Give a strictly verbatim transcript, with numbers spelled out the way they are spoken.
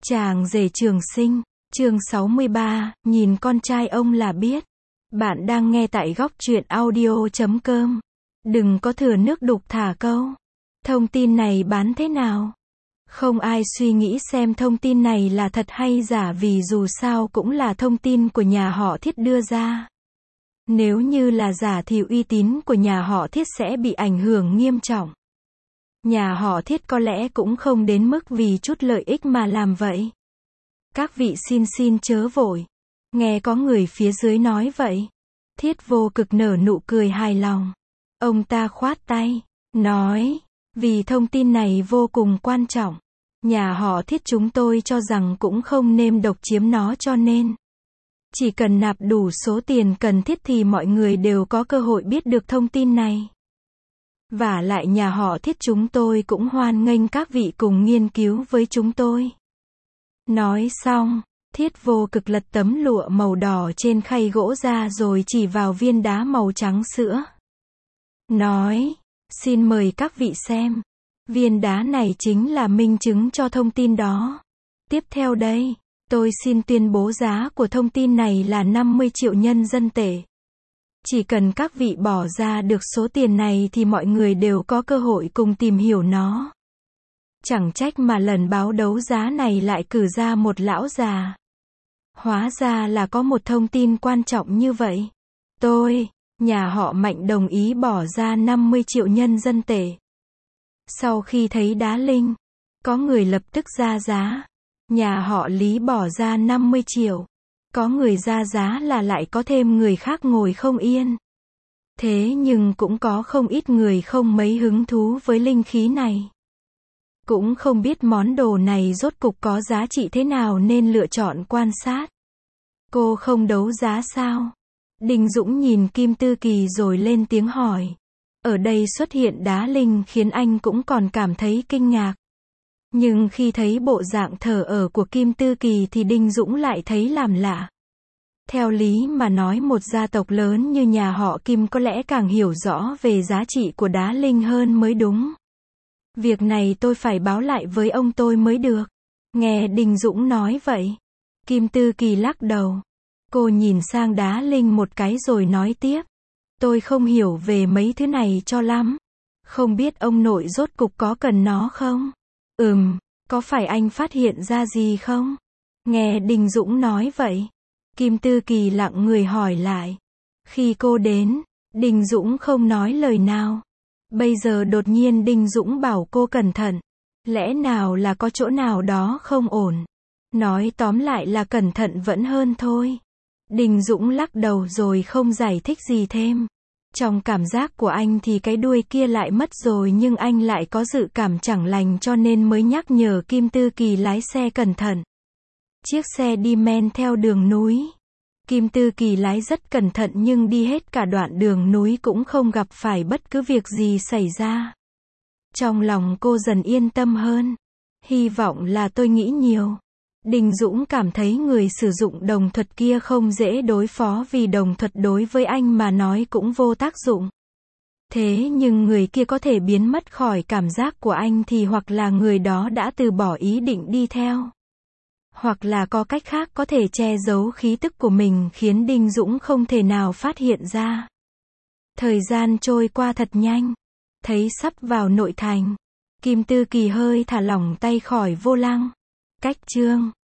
Chàng rể Trường Sinh, chương sáu mươi ba, nhìn con trai ông là biết. Bạn đang nghe tại góc truyện audio chấm com. Đừng có thừa nước đục thả câu. Thông tin này bán thế nào? Không ai suy nghĩ xem thông tin này là thật hay giả vì dù sao cũng là thông tin của nhà họ Thiết đưa ra. Nếu như là giả thì uy tín của nhà họ Thiết sẽ bị ảnh hưởng nghiêm trọng. Nhà họ Thiết có lẽ cũng không đến mức vì chút lợi ích mà làm vậy. Các vị xin xin chớ vội. Nghe có người phía dưới nói vậy. Thiết Vô Cực nở nụ cười hài lòng. Ông ta khoát tay, nói, vì thông tin này vô cùng quan trọng. Nhà họ Thiết chúng tôi cho rằng cũng không nên độc chiếm nó cho nên. Chỉ cần nạp đủ số tiền cần thiết thì mọi người đều có cơ hội biết được thông tin này. Vả lại nhà họ Thiết chúng tôi cũng hoan nghênh các vị cùng nghiên cứu với chúng tôi. Nói xong, Thiết Vô Cực lật tấm lụa màu đỏ trên khay gỗ ra rồi chỉ vào viên đá màu trắng sữa. Nói, xin mời các vị xem. Viên đá này chính là minh chứng cho thông tin đó. Tiếp theo đây, tôi xin tuyên bố giá của thông tin này là năm mươi triệu nhân dân tệ. Chỉ cần các vị bỏ ra được số tiền này thì mọi người đều có cơ hội cùng tìm hiểu nó. Chẳng trách mà lần báo đấu giá này lại cử ra một lão già. Hóa ra là có một thông tin quan trọng như vậy. Tôi, nhà họ Mạnh đồng ý bỏ ra năm mươi triệu nhân dân tệ. Sau khi thấy đá linh, có người lập tức ra giá. Nhà họ Lý bỏ ra năm mươi triệu. Có người ra giá là lại có thêm người khác ngồi không yên. Thế nhưng cũng có không ít người không mấy hứng thú với linh khí này. Cũng không biết món đồ này rốt cục có giá trị thế nào nên lựa chọn quan sát. Cô không đấu giá sao? Đinh Dũng nhìn Kim Tư Kỳ rồi lên tiếng hỏi. Ở đây xuất hiện đá linh khiến anh cũng còn cảm thấy kinh ngạc. Nhưng khi thấy bộ dạng thờ ở của Kim Tư Kỳ thì Đinh Dũng lại thấy làm lạ. Theo lý mà nói một gia tộc lớn như nhà họ Kim có lẽ càng hiểu rõ về giá trị của đá linh hơn mới đúng. Việc này tôi phải báo lại với ông tôi mới được. Nghe Đinh Dũng nói vậy. Kim Tư Kỳ lắc đầu. Cô nhìn sang đá linh một cái rồi nói tiếp. Tôi không hiểu về mấy thứ này cho lắm. Không biết ông nội rốt cục có cần nó không? Ừm, có phải anh phát hiện ra gì không? Nghe Đinh Dũng nói vậy. Kim Tư Kỳ lặng người hỏi lại. Khi cô đến, Đinh Dũng không nói lời nào. Bây giờ đột nhiên Đinh Dũng bảo cô cẩn thận. Lẽ nào là có chỗ nào đó không ổn? Nói tóm lại là cẩn thận vẫn hơn thôi. Đinh Dũng lắc đầu rồi không giải thích gì thêm. Trong cảm giác của anh thì cái đuôi kia lại mất rồi nhưng anh lại có dự cảm chẳng lành cho nên mới nhắc nhở Kim Tư Kỳ lái xe cẩn thận. Chiếc xe đi men theo đường núi. Kim Tư Kỳ lái rất cẩn thận nhưng đi hết cả đoạn đường núi cũng không gặp phải bất cứ việc gì xảy ra. Trong lòng cô dần yên tâm hơn. Hy vọng là tôi nghĩ nhiều. Đinh Dũng cảm thấy người sử dụng đồng thuật kia không dễ đối phó vì đồng thuật đối với anh mà nói cũng vô tác dụng. Thế nhưng người kia có thể biến mất khỏi cảm giác của anh thì hoặc là người đó đã từ bỏ ý định đi theo. Hoặc là có cách khác có thể che giấu khí tức của mình khiến Đinh Dũng không thể nào phát hiện ra. Thời gian trôi qua thật nhanh. Thấy sắp vào nội thành. Kim Tư Kỳ hơi thả lỏng tay khỏi vô lăng. Cách chương